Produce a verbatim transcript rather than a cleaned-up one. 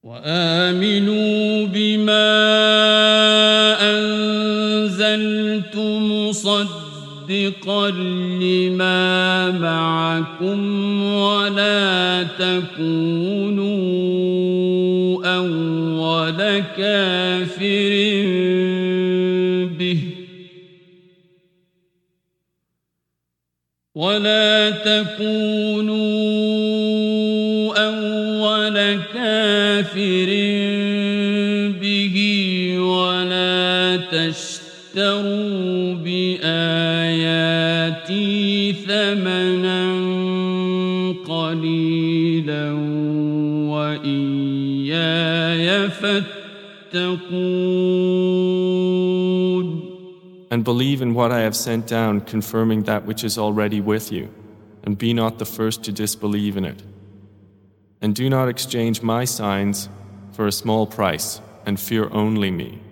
وآمنوا بما أنزلت مصدقا لما معكم ولا تكونوا أول كافر به ولا تكونوا أول كافر به ولا تشتروا بآياتي ثمنا قليلا وإياي فاتقون. And believe in what I have sent down, confirming that which is already with you, and be not the first to disbelieve in it. And do not exchange my signs for a small price, and fear only me.